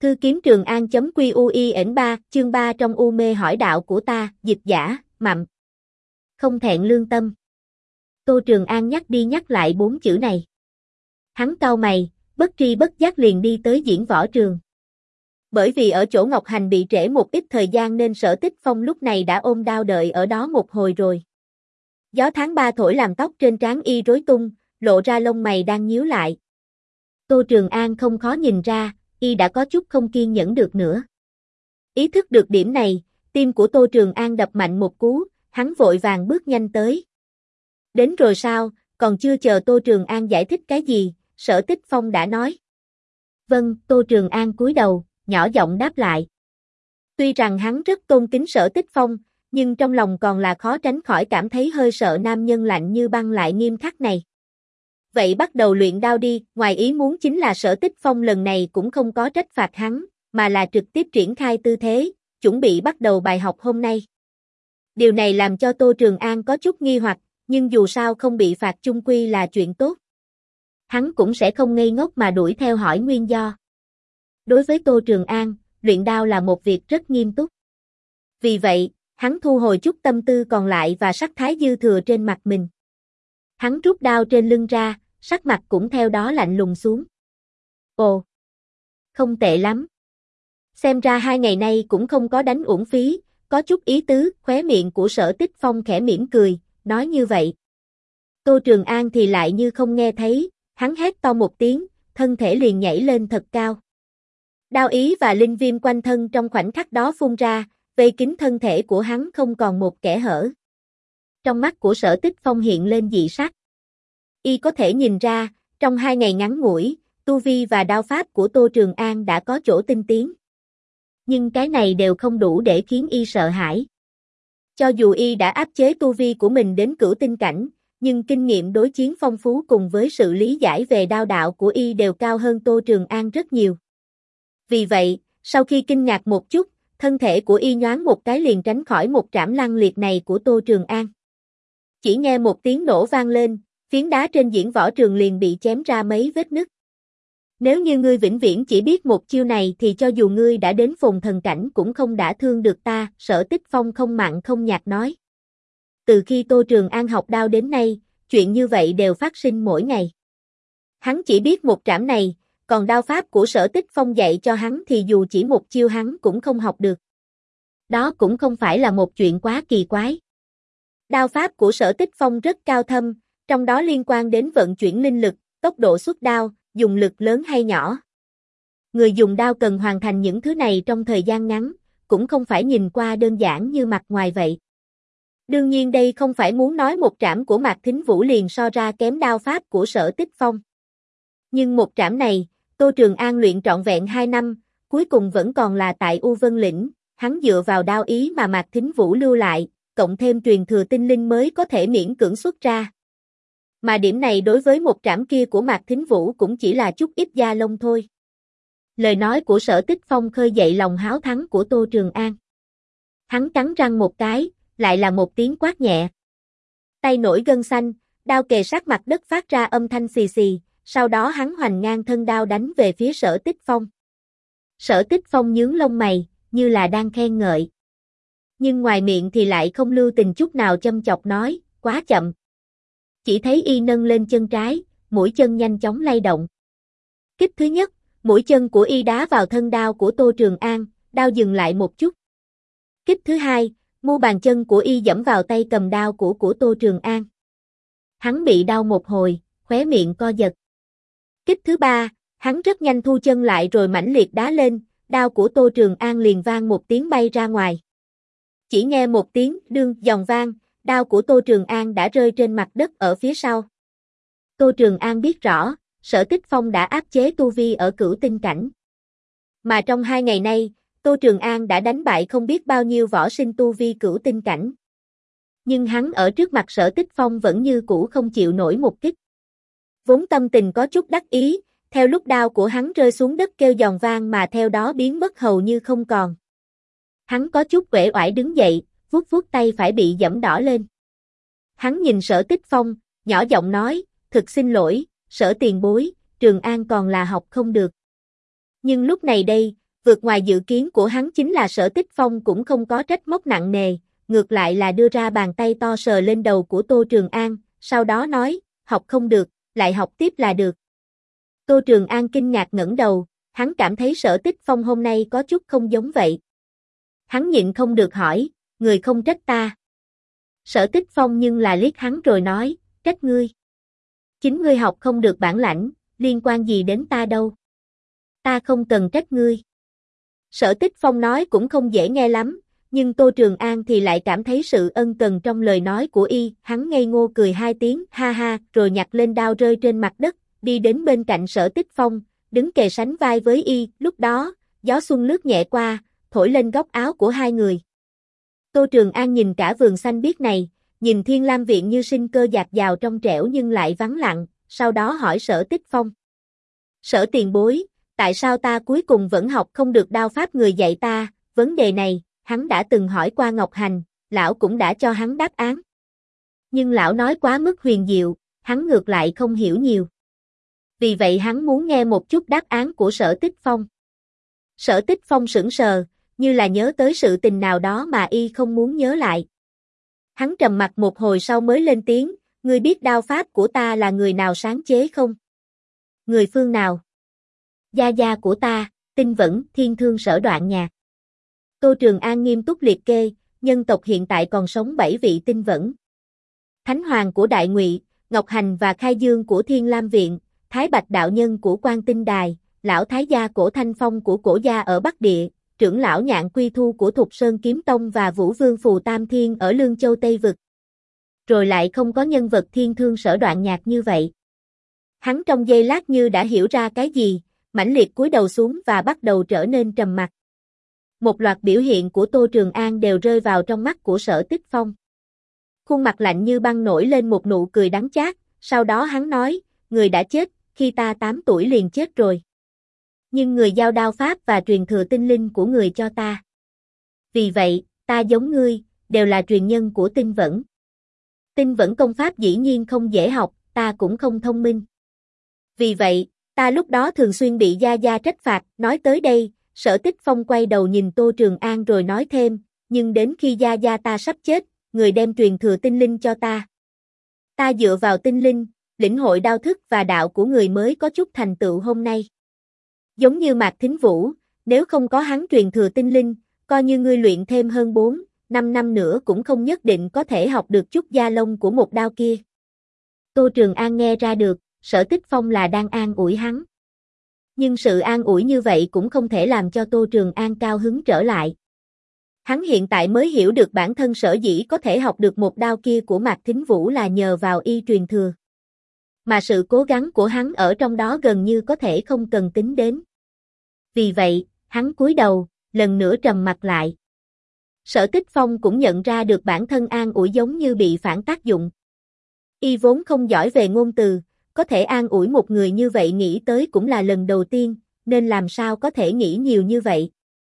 Cư kiếm Trường An.quy.ui.3, chương 3 trong u mê hỏi đạo của ta, dịch giả, Mậm. Không thẹn lương tâm. Tô Trường An nhắc đi nhắc lại 4 chữ này. Hắn cau mày, bất tri bất giác liền đi tới diễn võ trường. Bởi vì ở chỗ Ngọc Hành bị trễ một ít thời gian nên Sở Tích Phong lúc này đã ôm đao đợi ở đó một hồi rồi. Gió tháng 3 thổi làm tóc trên trán y rối tung, lộ ra lông mày đang nhíu lại. Tô Trường An không khó nhìn ra, y đã có chút không kiên nhẫn được nữa. Ý thức được điểm này, tim của Tô Trường An đập mạnh một cú, hắn vội vàng bước nhanh tới. Đến rồi sao, còn chưa chờ Tô Trường An giải thích cái gì, Sở Tích Phong đã nói. Vâng, Tô Trường An cúi đầu, nhỏ giọng đáp lại. Tuy rằng hắn rất tôn kính Sở Tích Phong, nhưng trong lòng còn là khó tránh khỏi cảm thấy hơi sợ nam nhân lạnh như băng lại nghiêm khắc này. Vậy bắt đầu luyện đao đi, ngoài ý muốn chính là Sở Tích Phong lần này cũng không có trách phạt hắn, mà là trực tiếp triển khai tư thế, chuẩn bị bắt đầu bài học hôm nay. Điều này làm cho Tô Trường An có chút nghi hoặc, nhưng dù sao không bị phạt chung quy là chuyện tốt. Hắn cũng sẽ không ngây ngốc mà đuổi theo hỏi nguyên do. Đối với Tô Trường An, luyện đao là một việc rất nghiêm túc. Vì vậy, hắn thu hồi chút tâm tư còn lại và sắc thái dư thừa trên mặt mình. Hắn rút đao trên lưng ra, sắc mặt cũng theo đó lạnh lùng xuống. Ồ, không tệ lắm. Xem ra 2 ngày nay cũng không có đánh uổng phí, có chút ý tứ, khóe miệng của Sở Tích Phong khẽ mỉm cười, nói như vậy. Tô Trường An thì lại như không nghe thấy, hắn hét to một tiếng, thân thể liền nhảy lên thật cao. Đao ý và linh viêm quanh thân trong khoảnh khắc đó phun ra, vây kín thân thể của hắn không còn một kẽ hở. Trong mắt của Sở Tích Phong hiện lên dị sắc. Y có thể nhìn ra, trong 2 ngày ngắn ngủi, tu vi và đao pháp của Tô Trường An đã có chỗ tinh tiến. Nhưng cái này đều không đủ để khiến y sợ hãi. Cho dù y đã áp chế tu vi của mình đến cửu tinh cảnh, nhưng kinh nghiệm đối chiến phong phú cùng với sự lý giải về đao đạo của y đều cao hơn Tô Trường An rất nhiều. Vì vậy, sau khi kinh ngạc một chút, thân thể của y nhoáng một cái liền tránh khỏi một trảm lăng liệt này của Tô Trường An. Chỉ nghe một tiếng nổ vang lên, phiến đá trên diễn võ trường liền bị chém ra mấy vết nứt. Nếu như ngươi vĩnh viễn chỉ biết một chiêu này thì cho dù ngươi đã đến phồn thần cảnh cũng không đả thương được ta, Sở Tích Phong không mặn không nhạt nói. Từ khi Tô Trường An học đao đến nay, chuyện như vậy đều phát sinh mỗi ngày. Hắn chỉ biết một trảm này, còn đao pháp của Sở Tích Phong dạy cho hắn thì dù chỉ một chiêu hắn cũng không học được. Đó cũng không phải là một chuyện quá kỳ quái. Đao pháp của Sở Tích Phong rất cao thâm, trong đó liên quan đến vận chuyển linh lực, tốc độ xuất đao, dùng lực lớn hay nhỏ. Người dùng đao cần hoàn thành những thứ này trong thời gian ngắn, cũng không phải nhìn qua đơn giản như mặt ngoài vậy. Đương nhiên đây không phải muốn nói một trảm của Mạc Thính Vũ liền so ra kém đao pháp của Sở Tích Phong. Nhưng một trảm này, Tô Trường An luyện trọn vẹn 2 năm, cuối cùng vẫn còn là tại U Vân Lĩnh, hắn dựa vào đao ý mà Mạc Thính Vũ lưu lại, cộng thêm truyền thừa tinh linh mới có thể miễn cưỡng xuất ra. Mà điểm này đối với một trảm kia của Mạc Thính Vũ cũng chỉ là chút ít da lông thôi. Lời nói của Sở Tích Phong khơi dậy lòng háo thắng của Tô Trường An. Hắn cắn răng một cái, lại là một tiếng quát nhẹ. Tay nổi gân xanh, đao kề sát mặt đất phát ra âm thanh xì xì, sau đó hắn hoành ngang thân đao đánh về phía Sở Tích Phong. Sở Tích Phong nhướng lông mày, như là đang khen ngợi. Nhưng ngoài miệng thì lại không lưu tình chút nào châm chọc nói, quá chậm. Chỉ thấy y nâng lên chân trái, mũi chân nhanh chóng lay động. Kích thứ nhất, mũi chân của y đá vào thân đao của Tô Trường An, đao dừng lại một chút. Kích thứ hai, mu bàn chân của y giẫm vào tay cầm đao của Tô Trường An. Hắn bị đau một hồi, khóe miệng co giật. Kích thứ ba, hắn rất nhanh thu chân lại rồi mãnh liệt đá lên, đao của Tô Trường An liền vang một tiếng bay ra ngoài. Chỉ nghe một tiếng đương giòn vang, đao của Tô Trường An đã rơi trên mặt đất ở phía sau. Tô Trường An biết rõ, Sở Tích Phong đã áp chế tu vi ở cửu tinh cảnh. Mà trong 2 ngày nay, Tô Trường An đã đánh bại không biết bao nhiêu võ sinh tu vi cửu tinh cảnh. Nhưng hắn ở trước mặt Sở Tích Phong vẫn như cũ không chịu nổi một kích. Vốn tâm tình có chút đắc ý, theo lúc đao của hắn rơi xuống đất kêu giòn vang mà theo đó biến mất hầu như không còn. Hắn có chút uể oải đứng dậy, vuốt vuốt tay phải bị giẫm đỏ lên. Hắn nhìn Sở Tích Phong, nhỏ giọng nói, thực xin lỗi, Sở tiền bối, Trường An còn là học không được. Nhưng lúc này đây, Vượt ngoài dự kiến của hắn chính là Sở Tích Phong cũng không có trách móc nặng nề, ngược lại là đưa ra bàn tay to sờ lên đầu của Tô Trường An, sau đó nói, học không được, lại học tiếp là được. Tô Trường An kinh ngạc ngẩng đầu, hắn cảm thấy Sở Tích Phong hôm nay có chút không giống vậy. Hắn nhịn không được hỏi, người không trách ta. Sở Tích Phong nhưng là liếc hắn rồi nói, trách ngươi. Chính ngươi học không được bản lãnh, liên quan gì đến ta đâu. Ta không cần trách ngươi. Sở Tích Phong nói cũng không dễ nghe lắm, nhưng Tô Trường An thì lại cảm thấy sự ân cần trong lời nói của y, hắn ngây ngô cười hai tiếng, ha ha, rồi nhặt lên đao rơi trên mặt đất, đi đến bên cạnh Sở Tích Phong, đứng kề sánh vai với y, lúc đó, gió xuân lướt nhẹ qua, thổi lên góc áo của hai người. Tô Trường An nhìn cả vườn xanh biếc này, nhìn Thiên Lam Viện như sinh cơ dạt dào trong trẻo nhưng lại vắng lặng, sau đó hỏi Sở Tích Phong. Sở tiền bối, tại sao ta cuối cùng vẫn học không được đao pháp người dạy ta, vấn đề này, hắn đã từng hỏi qua Ngọc Hành, lão cũng đã cho hắn đáp án. Nhưng lão nói quá mức huyền diệu, hắn ngược lại không hiểu nhiều. Vì vậy hắn muốn nghe một chút đáp án của Sở Tích Phong. Sở Tích Phong sững sờ, như là nhớ tới sự tình nào đó mà y không muốn nhớ lại. Hắn trầm mặc một hồi sau mới lên tiếng, ngươi biết đao pháp của ta là người nào sáng chế không? Người phương nào? Gia gia của ta, Tinh Vẫn, Thiên Thương Sở Đoạn Nhạc. Tô Trường An nghiêm túc liệt kê, nhân tộc hiện tại còn sống 7 vị Tinh Vẫn. Thánh Hoàng của Đại Ngụy, Ngọc Hành và Khai Dương của Thiên Lam Viện, Thái Bạch Đạo Nhân của Quan Tinh Đài, Lão Thái Gia Cổ Thanh Phong của Cổ Gia ở Bắc Địa, trưởng lão Nhạn Quy Thu của Thục Sơn Kiếm Tông và Vũ Vương Phù Tam Thiên ở Lương Châu Tây Vực. Rồi lại không có nhân vật Thiên Thương Sở Đoạn Nhạc như vậy. Hắn trong giây lát như đã hiểu ra cái gì, mãnh liệt cúi đầu xuống và bắt đầu trở nên trầm mặc. Một loạt biểu hiện của Tô Trường An đều rơi vào trong mắt của Sở Tích Phong. Khuôn mặt lạnh như băng nổi lên một nụ cười đắng chát, sau đó hắn nói, người đã chết, khi ta 8 tuổi liền chết rồi. Nhưng người giao đao pháp và truyền thừa tinh linh của người cho ta. Vì vậy, ta giống ngươi, đều là truyền nhân của Tinh Vẫn. Tinh Vẫn công pháp dĩ nhiên không dễ học, ta cũng không thông minh. Vì vậy, ta lúc đó thường xuyên bị gia gia trách phạt, nói tới đây, Sở Tích Phong quay đầu nhìn Tô Trường An rồi nói thêm, nhưng đến khi gia gia ta sắp chết, người đem truyền thừa tinh linh cho ta. Ta dựa vào tinh linh, lĩnh hội đao thức và đạo của người mới có chút thành tựu hôm nay. Giống như Mạc Thính Vũ, nếu không có hắn truyền thừa tinh linh, coi như ngươi luyện thêm hơn 4-5 năm nữa cũng không nhất định có thể học được chút da lông của một đao kia. Tô Trường An nghe ra được, Sở Tích Phong là đang an ủi hắn. Nhưng sự an ủi như vậy cũng không thể làm cho Tô Trường An cao hứng trở lại. Hắn hiện tại mới hiểu được bản thân sở dĩ có thể học được một đao kia của Mạc Thính Vũ là nhờ vào y truyền thừa. Mà sự cố gắng của hắn ở trong đó gần như có thể không cần tính đến. Vì vậy, hắn cúi đầu, lần nữa trầm mặt lại. Sở Tích Phong cũng nhận ra được bản thân an ủi giống như bị phản tác dụng. Y vốn không giỏi về ngôn từ, có thể an ủi một người như vậy nghĩ tới cũng là lần đầu tiên, nên làm sao có thể nghĩ nhiều như vậy.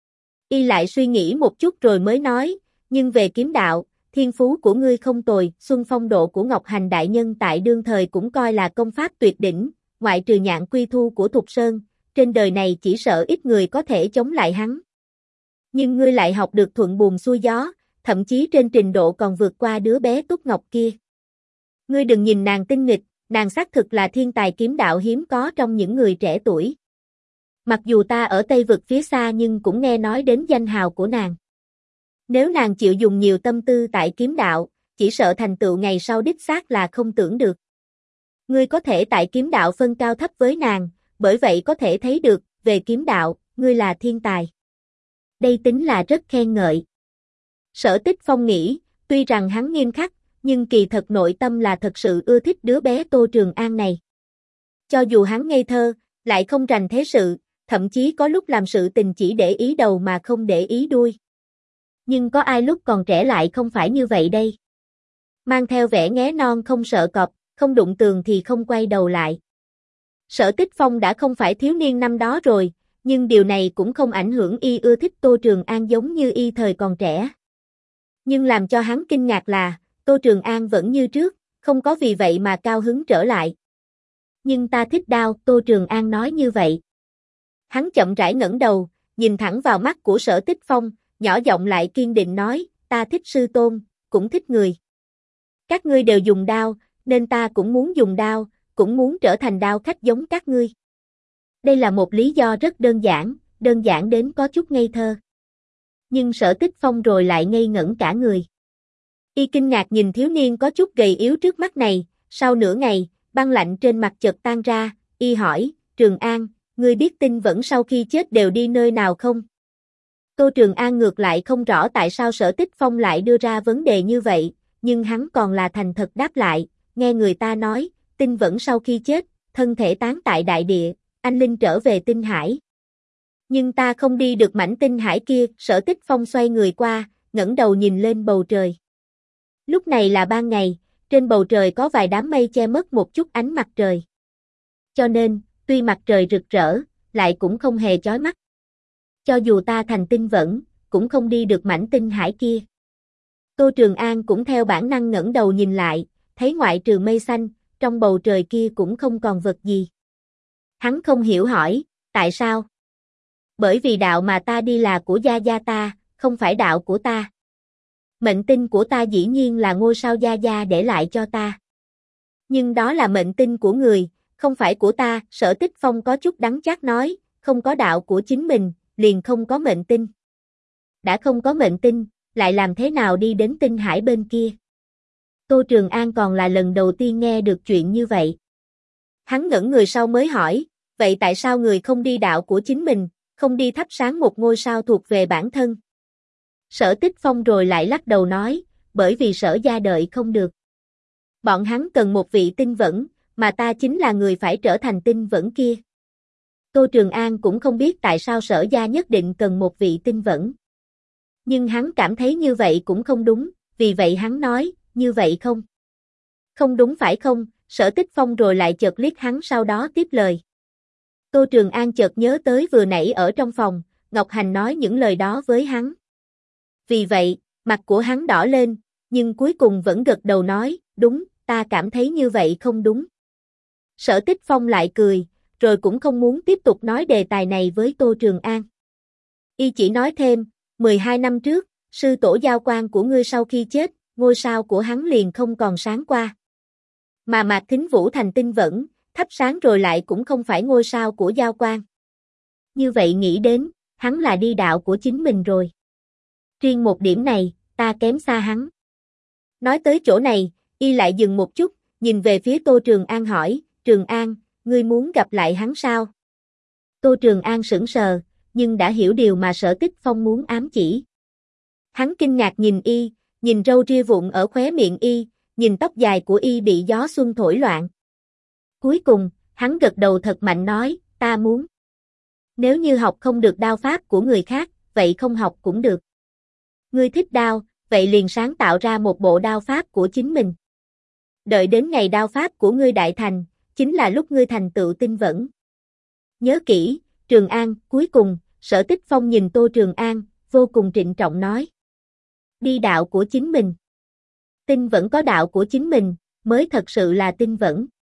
Y lại suy nghĩ một chút rồi mới nói, nhưng về kiếm đạo, thiên phú của ngươi không tồi, Xuân Phong Độ của Ngọc Hành đại nhân tại đương thời cũng coi là công pháp tuyệt đỉnh, ngoại trừ Nhạn Quy Thu của Thục Sơn, trên đời này chỉ sợ ít người có thể chống lại hắn. Nhưng ngươi lại học được thuận buồm xuôi gió, thậm chí trên trình độ còn vượt qua đứa bé Túc Ngọc kia. Ngươi đừng nhìn nàng tinh nghịch, nàng xác thực là thiên tài kiếm đạo hiếm có trong những người trẻ tuổi. Mặc dù ta ở Tây Vực phía xa nhưng cũng nghe nói đến danh hào của nàng. Nếu nàng chịu dùng nhiều tâm tư tại kiếm đạo, chỉ sợ thành tựu ngày sau đích xác là không tưởng được. Ngươi có thể tại kiếm đạo phân cao thấp với nàng, bởi vậy có thể thấy được, về kiếm đạo, ngươi là thiên tài. Đây tính là rất khen ngợi. Sở Tích Phong nghĩ, tuy rằng hắn nghiêm khắc, nhưng kỳ thật nội tâm là thật sự ưa thích đứa bé Tô Trường An này. Cho dù hắn ngây thơ, lại không rành thế sự, thậm chí có lúc làm sự tình chỉ để ý đầu mà không để ý đuôi. Nhưng có ai lúc còn trẻ lại không phải như vậy đây? Mang theo vẻ nghé non không sợ cọp, không đụng tường thì không quay đầu lại. Sở Tích Phong đã không phải thiếu niên năm đó rồi, nhưng điều này cũng không ảnh hưởng y ưa thích Tô Trường An giống như y thời còn trẻ. Nhưng làm cho hắn kinh ngạc là, Tô Trường An vẫn như trước, không có vì vậy mà cao hứng trở lại. Nhưng ta thích đao, Tô Trường An nói như vậy. Hắn chậm rãi ngẩng đầu, nhìn thẳng vào mắt của Sở Tích Phong, nhỏ giọng lại kiên định nói, ta thích sư tôn, cũng thích người. Các ngươi đều dùng đao, nên ta cũng muốn dùng đao, cũng muốn trở thành đao khách giống các ngươi. Đây là một lý do rất đơn giản đến có chút ngây thơ. Nhưng Sở Tích Phong rồi lại ngây ngẩn cả người. Y kinh ngạc nhìn thiếu niên có chút gầy yếu trước mắt này, sau nửa ngày, băng lạnh trên mặt chợt tan ra, Y hỏi, Trường An, ngươi biết Tinh Vẫn sau khi chết đều đi nơi nào không? Tô Trường An ngược lại không rõ tại sao Sở Tích Phong lại đưa ra vấn đề như vậy, nhưng hắn còn là thành thật đáp lại, nghe người ta nói, Tinh Vẫn sau khi chết, thân thể tán tại đại địa, anh linh trở về tinh hải. Nhưng ta không đi được mảnh tinh hải kia, Sở Tích Phong xoay người qua, ngẩng đầu nhìn lên bầu trời. Lúc này là ban ngày, trên bầu trời có vài đám mây che mất một chút ánh mặt trời. Cho nên, tuy mặt trời rực rỡ, lại cũng không hề chói mắt. Cho dù ta thành Tinh Vẫn, cũng không đi được mảnh tinh hải kia. Tô Trường An cũng theo bản năng ngẩng đầu nhìn lại, thấy ngoại trừ mây xanh, trong bầu trời kia cũng không còn vật gì. Hắn không hiểu hỏi, tại sao? Bởi vì đạo mà ta đi là của gia gia ta, không phải đạo của ta. Mệnh tinh của ta dĩ nhiên là ngôi sao gia gia để lại cho ta. Nhưng đó là mệnh tinh của người, không phải của ta, Sở Tích Phong có chút đắng chát nói, không có đạo của chính mình, liền không có mệnh tinh. Đã không có mệnh tinh, lại làm thế nào đi đến tinh hải bên kia? Tô Trường An còn là lần đầu tiên nghe được chuyện như vậy. Hắn ngẩn người sau mới hỏi, vậy tại sao người không đi đạo của chính mình, không đi thắp sáng một ngôi sao thuộc về bản thân? Sở Tích Phong rồi lại lắc đầu nói, bởi vì Sở gia đợi không được. Bọn hắn cần một vị Tinh Vẫn, mà ta chính là người phải trở thành Tinh Vẫn kia. Tô Trường An cũng không biết tại sao Sở gia nhất định cần một vị Tinh Vẫn. Nhưng hắn cảm thấy như vậy cũng không đúng, vì vậy hắn nói, như vậy không? Không đúng phải không? Sở Tích Phong rồi lại chợt liếc hắn sau đó tiếp lời. Tô Trường An chợt nhớ tới vừa nãy ở trong phòng, Ngọc Hành nói những lời đó với hắn. Vì vậy, mặt của hắn đỏ lên, nhưng cuối cùng vẫn gật đầu nói, đúng, ta cảm thấy như vậy không đúng. Sở Tích Phong lại cười, rồi cũng không muốn tiếp tục nói đề tài này với Tô Trường An. Y chỉ nói thêm, 12 năm trước, sư tổ Giao Quang của ngươi sau khi chết, ngôi sao của hắn liền không còn sáng qua. Mà Mạc Thính Vũ thành Tinh Vẫn, thắp sáng rồi lại cũng không phải ngôi sao của Giao Quang. Như vậy nghĩ đến, hắn là đi đạo của chính mình rồi. Riêng một điểm này, ta kém xa hắn. Nói tới chỗ này, Y lại dừng một chút, nhìn về phía Tô Trường An hỏi, Trường An, ngươi muốn gặp lại hắn sao? Tô Trường An sững sờ, nhưng đã hiểu điều mà Sở Tích Phong muốn ám chỉ. Hắn kinh ngạc nhìn Y, nhìn râu ria vụn ở khóe miệng Y, nhìn tóc dài của Y bị gió xuân thổi loạn. Cuối cùng, hắn gật đầu thật mạnh nói, ta muốn. Nếu như học không được đao pháp của người khác, vậy không học cũng được. Ngươi thích đao, vậy liền sáng tạo ra một bộ đao pháp của chính mình. Đợi đến ngày đao pháp của ngươi đại thành, chính là lúc ngươi thành tựu Tinh Vẫn. Nhớ kỹ, Trường An, cuối cùng, Sở Tích Phong nhìn Tô Trường An, vô cùng trịnh trọng nói. Đi đạo của chính mình. Tinh Vẫn có đạo của chính mình, mới thật sự là Tinh Vẫn.